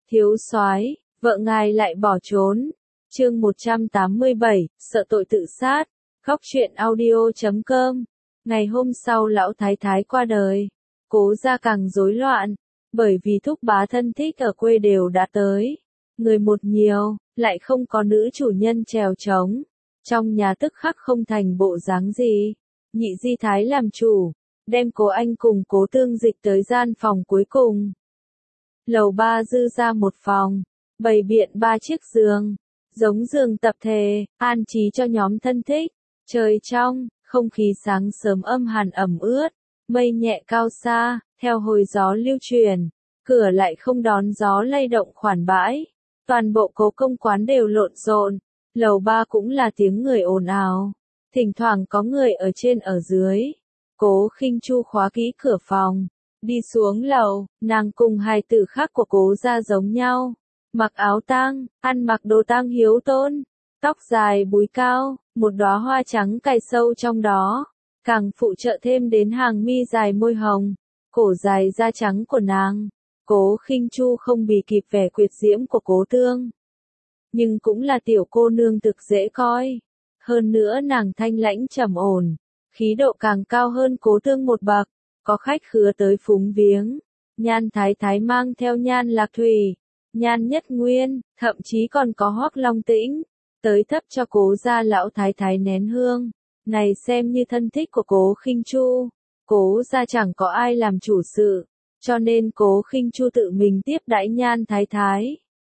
Thiếu soái, vợ ngài lại bỏ trốn. Chương 187, sợ tội tự sát. Góc truyện audio.com. Ngày hôm sau lão thái thái qua đời, Cố gia càng rối loạn, bởi vì thúc bá thân thích ở quê đều đã tới. Người một nhiều, lại không có nữ chủ nhân chèo trống. Trong nhà tức khắc không thành bộ dáng gì. Nhị di thái làm chủ, đem Cố Anh cùng Cố Tương dịch tới gian phòng cuối cùng. Lầu 3 dư ra một phòng, bày biện 3 chiếc giường, giống giường tập thể, an trí cho nhóm thân thích. Trời trong, không khí sáng sớm âm hàn ẩm ướt, mây nhẹ cao xa, theo hồi gió lưu truyền, cửa lại không đón gió lay động khoản bãi. Toàn bộ Cố công quán đều lộn xộn, lầu 3 cũng là tiếng người ồn ào, thỉnh thoảng có người ở trên ở dưới. Cố Khinh Chu khóa kỹ cửa phòng, đi xuống lầu, nàng cùng hài tử khác của Cố gia giống nhau, mặc áo tang, ăn mặc đồ tang hiếu tôn, tóc dài búi cao, một đóa hoa trắng cài sâu trong đó, càng phụ trợ thêm đến hàng mi dài môi hồng, cổ dài da trắng của nàng. Cố Khinh Chu không bì kịp vẻ quyệt diễm của Cố Tương, nhưng cũng là tiểu cô nương thực dễ coi. Hơn nữa nàng thanh lãnh trầm ổn, khí độ càng cao hơn Cố Tương một bậc. Có khách khứa tới phúng viếng, Nhan Thái Thái mang theo Nhan Lạc Thủy, Nhan Nhất Nguyên, thậm chí còn có Hoắc Long Tĩnh, tới thắp cho Cố gia lão thái thái nén hương. Này xem như thân thích của Cố Khinh Chu. Cố gia chẳng có ai làm chủ sự, cho nên Cố Khinh Chu tự mình tiếp đãi Nhan Thái Thái.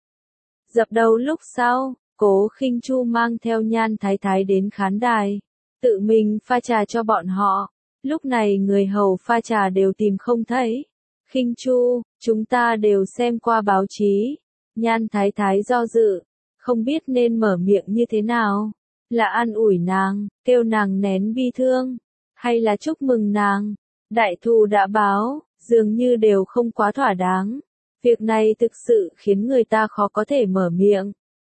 Dập đầu lúc sau, Cố Khinh Chu mang theo Nhan Thái Thái đến khán đài, tự mình pha trà cho bọn họ. Lúc này người hầu pha trà đều tìm không thấy. Khinh Chu, chúng ta đều xem qua báo chí. Nhan Thái Thái do dự, không biết nên mở miệng như thế nào. Là an ủi nàng, kêu nàng nén bi thương, hay là chúc mừng nàng. Đại thù đã báo, dường như đều không quá thỏa đáng. Việc này thực sự khiến người ta khó có thể mở miệng.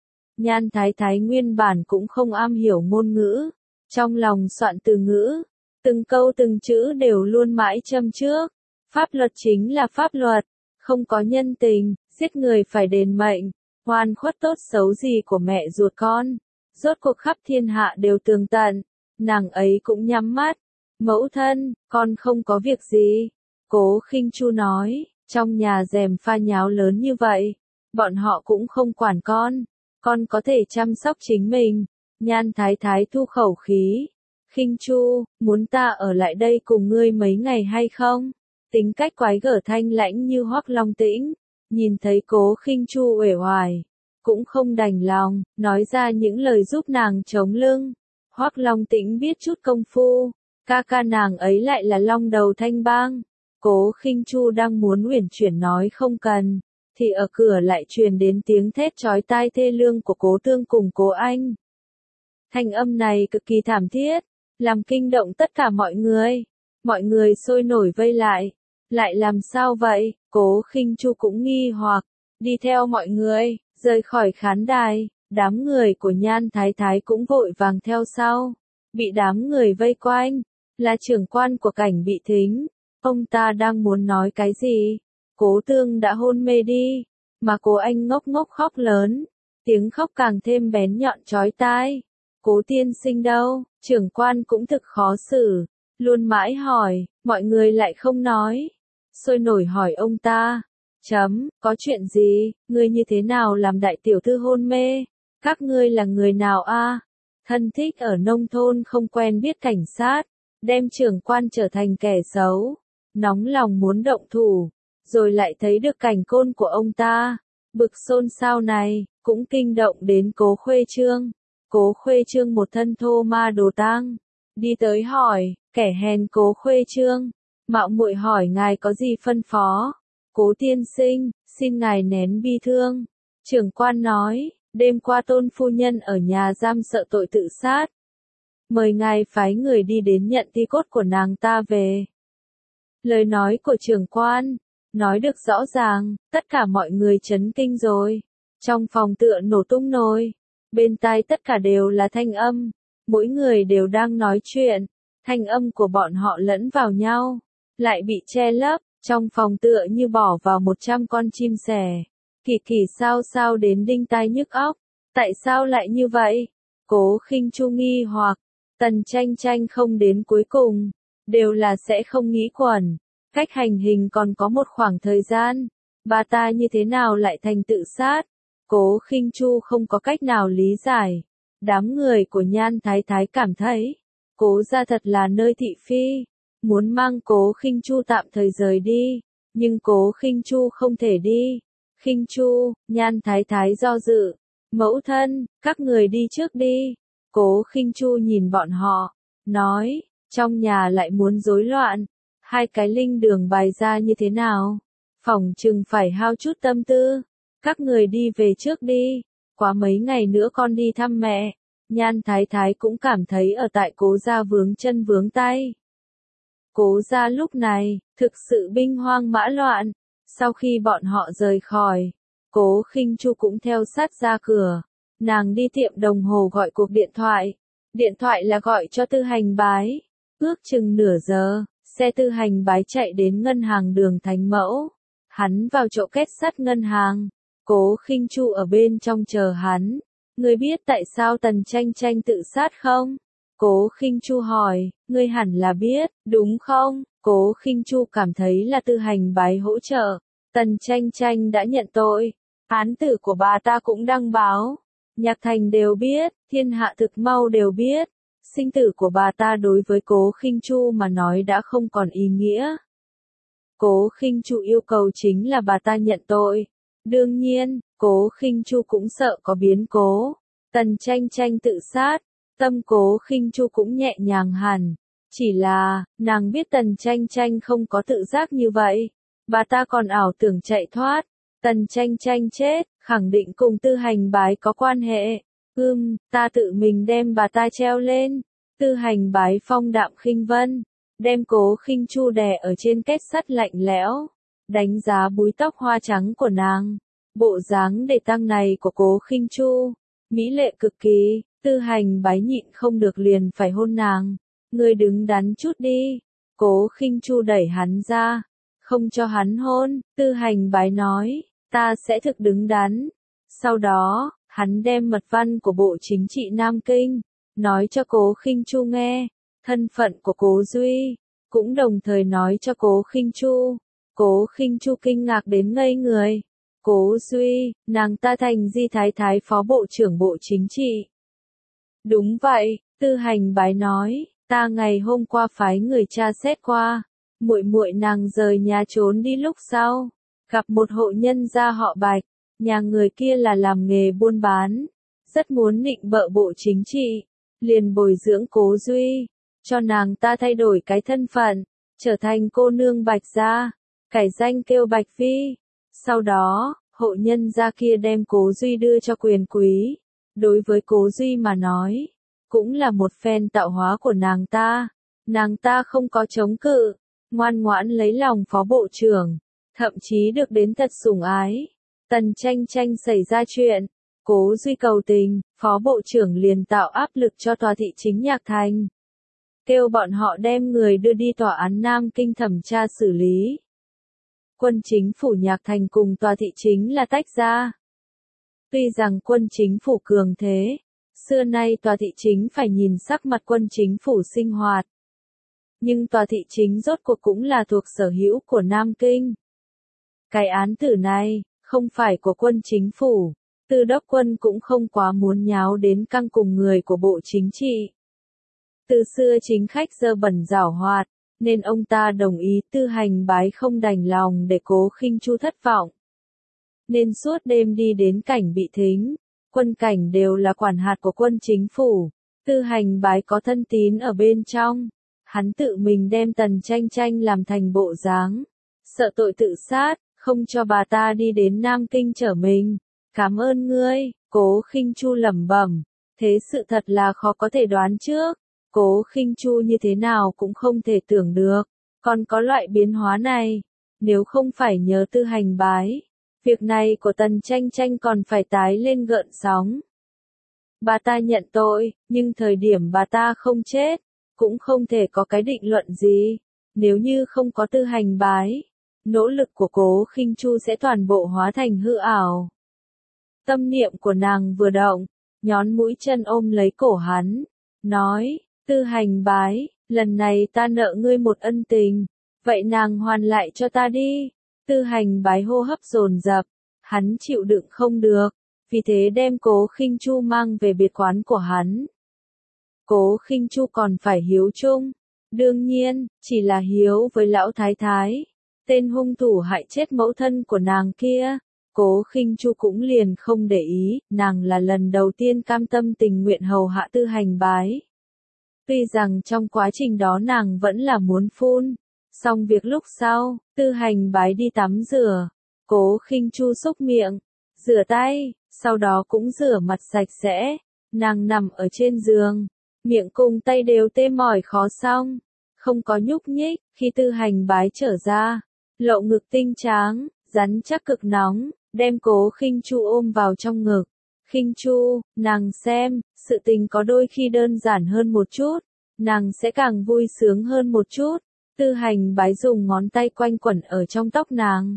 Nhan Thái Thái nguyên bản cũng không am hiểu ngôn ngữ, trong lòng soạn từ ngữ, từng câu từng chữ đều luôn mãi châm trước. Pháp luật chính là pháp luật, không có nhân tình, giết người phải đền mệnh, oan khuất tốt xấu gì của mẹ ruột con, rốt cuộc khắp thiên hạ đều tường tận. Nàng ấy cũng nhắm mắt. Mẫu thân, con không có việc gì. Cố Khinh Chu nói, trong nhà rèm pha nháo lớn như vậy, bọn họ cũng không quản con có thể chăm sóc chính mình. Nhan Thái Thái thu khẩu khí. Khinh Chu, muốn ta ở lại đây cùng ngươi mấy ngày hay không? Tính cách quái gở thanh lãnh như Hoắc Long Tĩnh, nhìn thấy Cố Khinh Chu uể oải, cũng không đành lòng, nói ra những lời giúp nàng chống lưng. Hoắc Long Tĩnh biết chút công phu, ca nàng ấy lại là Long Đầu Thanh Bang. Cố Khinh Chu đang muốn uyển chuyển nói không cần, thì ở cửa lại truyền đến tiếng thét chói tai thê lương của Cố Tương cùng Cố Anh. Thanh âm này cực kỳ thảm thiết, làm kinh động tất cả mọi người. Mọi người sôi nổi vây lại làm sao vậy? Cố Khinh Chu cũng nghi hoặc, đi theo mọi người, rời khỏi khán đài. Đám người của Nhan Thái Thái cũng vội vàng theo sau, bị đám người vây quanh, là trưởng quan của Cảnh Bị Thính. Ông ta đang muốn nói cái gì? Cố Tương đã hôn mê đi, mà Cố Anh ngốc ngốc khóc lớn, tiếng khóc càng thêm bén nhọn chói tai. Cố tiên sinh đâu? Trưởng quan cũng thực khó xử, luôn mãi hỏi, mọi người lại không nói. Sôi nổi hỏi ông ta, có chuyện gì, ngươi như thế nào làm đại tiểu thư hôn mê? Các ngươi là người nào a? Thân thích ở nông thôn không quen biết cảnh sát, đem trưởng quan trở thành kẻ xấu, nóng lòng muốn động thủ, rồi lại thấy được cảnh côn của ông ta. Bực xôn xao này, cũng kinh động đến Cố Khuê Trương. Cố Khuê Trương một thân thô ma đồ tang, đi tới hỏi, kẻ hèn Cố Khuê Trương, mạo muội hỏi ngài có gì phân phó? Cố tiên sinh, xin ngài nén bi thương. Trưởng quan nói, đêm qua Tôn phu nhân ở nhà giam sợ tội tự sát, mời ngài phái người đi đến nhận thi cốt của nàng ta về. Lời nói của trưởng quan nói được rõ ràng, tất cả mọi người chấn kinh rồi. Trong phòng tựa nổ tung nồi, bên tai tất cả đều là thanh âm, mỗi người đều đang nói chuyện, thanh âm của bọn họ lẫn vào nhau, lại bị che lấp, trong phòng tựa như bỏ vào 100 con chim sẻ. Kỳ kỳ sao đến đinh tai nhức óc, tại sao lại như vậy? Cố Khinh Chu nghi hoặc, Tần Tranh Tranh không đến cuối cùng, đều là sẽ không nghĩ quẩn, cách hành hình còn có một khoảng thời gian, bà ta như thế nào lại thành tự sát? Cố Khinh Chu không có cách nào lý giải. Đám người của Nhan Thái Thái cảm thấy, Cố gia thật là nơi thị phi, muốn mang Cố Khinh Chu tạm thời rời đi, nhưng Cố Khinh Chu không thể đi. Khinh Chu, Nhan Thái Thái do dự, mẫu thân, các người đi trước đi. Cố Khinh Chu nhìn bọn họ, nói, trong nhà lại muốn rối loạn, hai cái linh đường bày ra như thế nào? Phỏng chừng phải hao chút tâm tư, các người đi về trước đi, quá mấy ngày nữa con đi thăm mẹ. Nhan Thái Thái cũng cảm thấy ở tại Cố gia vướng chân vướng tay. Cố gia lúc này, thực sự binh hoang mã loạn. Sau khi bọn họ rời khỏi, Cố Khinh Chu cũng theo sát ra cửa. Nàng đi tiệm đồng hồ gọi cuộc điện thoại. Điện thoại là gọi cho Tư Hành Bái. Ước chừng nửa giờ, xe Tư Hành Bái chạy đến ngân hàng Đường Thánh Mẫu. Hắn vào chỗ kết sắt ngân hàng. Cố Khinh Chu ở bên trong chờ hắn. Ngươi biết tại sao Tần Tranh Tranh tự sát không? Cố Khinh Chu hỏi, ngươi hẳn là biết, đúng không? Cố Khinh Chu cảm thấy là Tư Hành Bái hỗ trợ. Tần Tranh Tranh đã nhận tội. Án tử của bà ta cũng đăng báo. Nhạc Thành đều biết, thiên hạ thực mau đều biết. Sinh tử của bà ta đối với Cố Khinh Chu mà nói đã không còn ý nghĩa. Cố Khinh Chu yêu cầu chính là bà ta nhận tội. Đương nhiên, Cố Khinh Chu cũng sợ có biến cố. Tần Tranh Tranh tự sát, tâm Cố Khinh Chu cũng nhẹ nhàng hẳn. Chỉ là, nàng biết Tần Tranh Tranh không có tự giác như vậy. Bà ta còn ảo tưởng chạy thoát. Tần Tranh Tranh chết, khẳng định cùng Tư Hành Bái có quan hệ. Ta tự mình đem bà ta treo lên. Tư Hành Bái phong đạm khinh vân, đem Cố Khinh Chu đè ở trên kết sắt lạnh lẽo, đánh giá búi tóc hoa trắng của nàng. Bộ dáng để tăng này của Cố Khinh Chu, mỹ lệ cực kỳ. Tư Hành Bái nhịn không được liền phải hôn nàng. Ngươi đứng đắn chút đi. Cố Khinh Chu đẩy hắn ra, không cho hắn hôn. Tư Hành Bái nói, ta sẽ thực đứng đắn. Sau đó, hắn đem mật văn của Bộ Chính trị Nam Kinh, nói cho Cố Khinh Chu nghe, thân phận của Cố Duy, cũng đồng thời nói cho Cố Khinh Chu. Cố Khinh Chu kinh ngạc đến ngây người. Cố Duy, nàng ta thành Di Thái Thái phó bộ trưởng Bộ Chính trị. Đúng vậy, Tư Hành Bái nói, ta ngày hôm qua phái người tra xét qua, muội muội nàng rời nhà trốn đi lúc sau, gặp một hộ nhân gia họ Bạch, nhà người kia là làm nghề buôn bán, rất muốn nịnh bợ Bộ Chính trị, liền bồi dưỡng Cố Duy, cho nàng ta thay đổi cái thân phận, trở thành cô nương Bạch gia, cải danh kêu Bạch Phi. Sau đó, hộ nhân gia kia đem Cố Duy đưa cho quyền quý. Đối với Cố Duy mà nói, cũng là một phen tạo hóa của nàng ta. Nàng ta không có chống cự, ngoan ngoãn lấy lòng phó bộ trưởng, thậm chí được đến thật sủng ái. Tần Tranh Tranh xảy ra chuyện, Cố Duy cầu tình, phó bộ trưởng liền tạo áp lực cho tòa thị chính Nhạc Thành, kêu bọn họ đem người đưa đi tòa án Nam Kinh thẩm tra xử lý. Quân chính phủ Nhạc Thành cùng tòa thị chính là tách ra. Tuy rằng quân chính phủ cường thế, xưa nay tòa thị chính phải nhìn sắc mặt quân chính phủ sinh hoạt. Nhưng tòa thị chính rốt cuộc cũng là thuộc sở hữu của Nam Kinh. Cái án tử này, không phải của quân chính phủ, Tư đốc quân cũng không quá muốn nháo đến căng cùng người của Bộ Chính trị. Từ xưa chính khách dơ bẩn giảo hoạt, nên ông ta đồng ý. Tư Hành Bái không đành lòng để Cố Khinh Chu thất vọng, nên suốt đêm đi đến cảnh bị thính. Quân cảnh đều là quản hạt của quân chính phủ. Tư Hành Bái có thân tín ở bên trong. Hắn tự mình đem Tần Tranh Tranh làm thành bộ dáng, sợ tội tự sát, không cho bà ta đi đến Nam Kinh chở mình. Cảm ơn ngươi, Cố Khinh Chu lẩm bẩm. Thế sự thật là khó có thể đoán trước. Cố Khinh Chu như thế nào cũng không thể tưởng được, còn có loại biến hóa này. Nếu không phải nhớ Tư Hành Bái, việc này của Tần Tranh Tranh còn phải tái lên gợn sóng. Bà ta nhận tội, nhưng thời điểm bà ta không chết, cũng không thể có cái định luận gì. Nếu như không có Tư Hành Bái, nỗ lực của Cố Khinh Chu sẽ toàn bộ hóa thành hư ảo. Tâm niệm của nàng vừa động, nhón mũi chân ôm lấy cổ hắn, nói, Tư Hành Bái, lần này ta nợ ngươi một ân tình, vậy nàng hoàn lại cho ta đi. Tư Hành Bái hô hấp dồn dập, hắn chịu đựng không được, vì thế đem Cố Khinh Chu mang về biệt quán của hắn. Cố Khinh Chu còn phải hiếu chung, đương nhiên, chỉ là hiếu với lão thái thái, tên hung thủ hại chết mẫu thân của nàng kia. Cố Khinh Chu cũng liền không để ý, nàng là lần đầu tiên cam tâm tình nguyện hầu hạ Tư Hành Bái. Tuy rằng trong quá trình đó nàng vẫn là muốn phun, xong việc lúc sau, Tư Hành Bái đi tắm rửa, Cố Khinh Chu xúc miệng, rửa tay, sau đó cũng rửa mặt sạch sẽ, nàng nằm ở trên giường, miệng cùng tay đều tê mỏi khó xong, không có nhúc nhích. Khi Tư Hành Bái trở ra, lộ ngực tinh tráng, rắn chắc cực nóng, đem Cố Khinh Chu ôm vào trong ngực. Khinh Chu, nàng xem, sự tình có đôi khi đơn giản hơn một chút, nàng sẽ càng vui sướng hơn một chút. Tư Hành Bái dùng ngón tay quanh quẩn ở trong tóc nàng,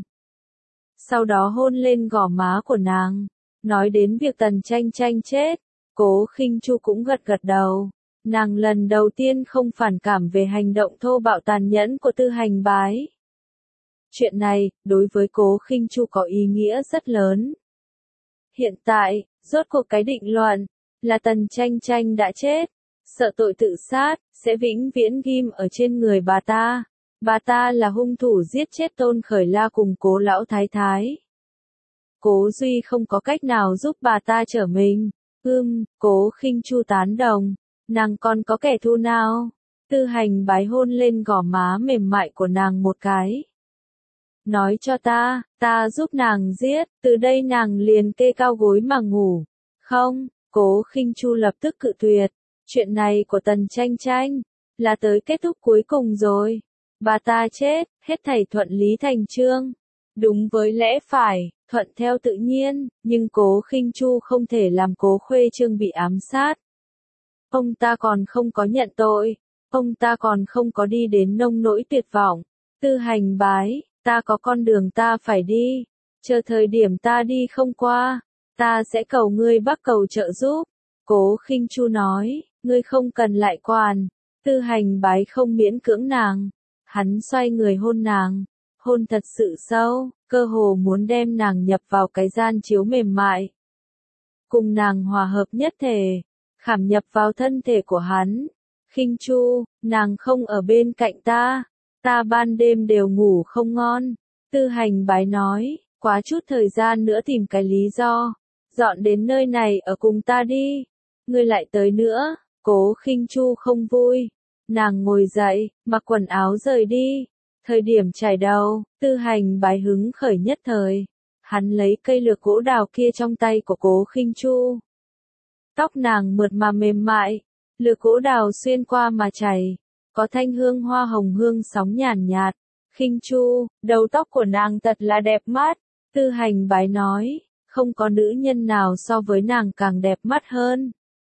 sau đó hôn lên gò má của nàng, nói đến việc Tần Tranh Tranh chết. Cố Khinh Chu cũng gật gật đầu, nàng lần đầu tiên không phản cảm về hành động thô bạo tàn nhẫn của Tư Hành Bái. Chuyện này, đối với Cố Khinh Chu có ý nghĩa rất lớn. Hiện tại, rốt cuộc cái định luận, là Tần Tranh Tranh đã chết, sợ tội tự sát, sẽ vĩnh viễn ghim ở trên người bà ta. Bà ta là hung thủ giết chết Tôn Khởi La cùng Cố lão thái thái. Cố Duy không có cách nào giúp bà ta trở mình. Cố Khinh Chu tán đồng, nàng còn có kẻ thù nào? Tư Hành Bái hôn lên gò má mềm mại của nàng một cái. Nói cho ta giúp nàng giết, từ đây nàng liền kê cao gối mà ngủ. Không, Cố Khinh Chu lập tức cự tuyệt, chuyện này của Tần Tranh Tranh, là tới kết thúc cuối cùng rồi. Bà ta chết, hết thảy thuận lý thành chương. Đúng với lẽ phải, thuận theo tự nhiên, nhưng Cố Khinh Chu không thể làm Cố Khuê Trương bị ám sát. Ông ta còn không có nhận tội, ông ta còn không có đi đến nông nỗi tuyệt vọng. Tư Hành Bái, ta có con đường ta phải đi, chờ thời điểm ta đi không qua, ta sẽ cầu ngươi Bắc cầu trợ giúp. Cố Khinh Chu nói, ngươi không cần lại quản. Tư Hành Bái không miễn cưỡng nàng, hắn xoay người hôn nàng, hôn thật sự sâu, cơ hồ muốn đem nàng nhập vào cái gian chiếu mềm mại, cùng nàng hòa hợp nhất thể, khảm nhập vào thân thể của hắn. Khinh Chu, nàng không ở bên cạnh ta ban đêm đều ngủ không ngon. Tư Hành Bái nói, quá chút thời gian nữa tìm cái lý do, dọn đến nơi này ở cùng ta đi. Ngươi lại tới nữa. Cố Khinh Chu không vui, nàng ngồi dậy, mặc quần áo rời đi. Thời điểm chải đầu, Tư Hành Bái hứng khởi nhất thời, hắn lấy cây lược gỗ đào kia trong tay của Cố Khinh Chu. Tóc nàng mượt mà mềm mại, lược gỗ đào xuyên qua mà chảy, có thanh hương hoa hồng hương sóng nhàn nhạt. Khinh Chu, đầu tóc của nàng thật là đẹp mắt. Tư Hành Bái nói, không có nữ nhân nào so với nàng càng đẹp mắt hơn.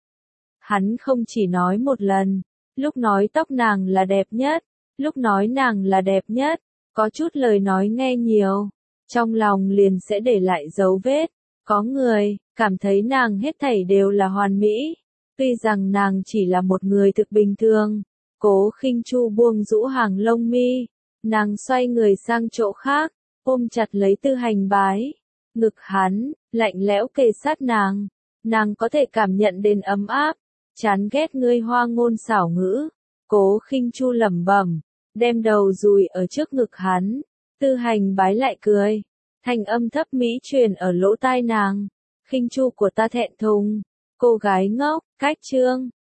Hắn không chỉ nói một lần, lúc nói tóc nàng là đẹp nhất, lúc nói nàng là đẹp nhất, có chút lời nói nghe nhiều, trong lòng liền sẽ để lại dấu vết. Có người cảm thấy nàng hết thảy đều là hoàn mỹ, tuy rằng nàng chỉ là một người thực bình thường. Cố Khinh Chu buông rũ hàng lông mi, nàng xoay người sang chỗ khác, ôm chặt lấy Tư Hành Bái, ngực hắn lạnh lẽo kề sát nàng có thể cảm nhận đến ấm áp. Chán ghét ngươi hoa ngôn xảo ngữ. Cố Khinh Chu lẩm bẩm, đem đầu dùi ở trước ngực hắn. Tư Hành Bái lại cười, thanh âm thấp mỹ truyền ở lỗ tai nàng. Khinh Chu của ta thẹn thùng, cô gái ngốc. Cách chương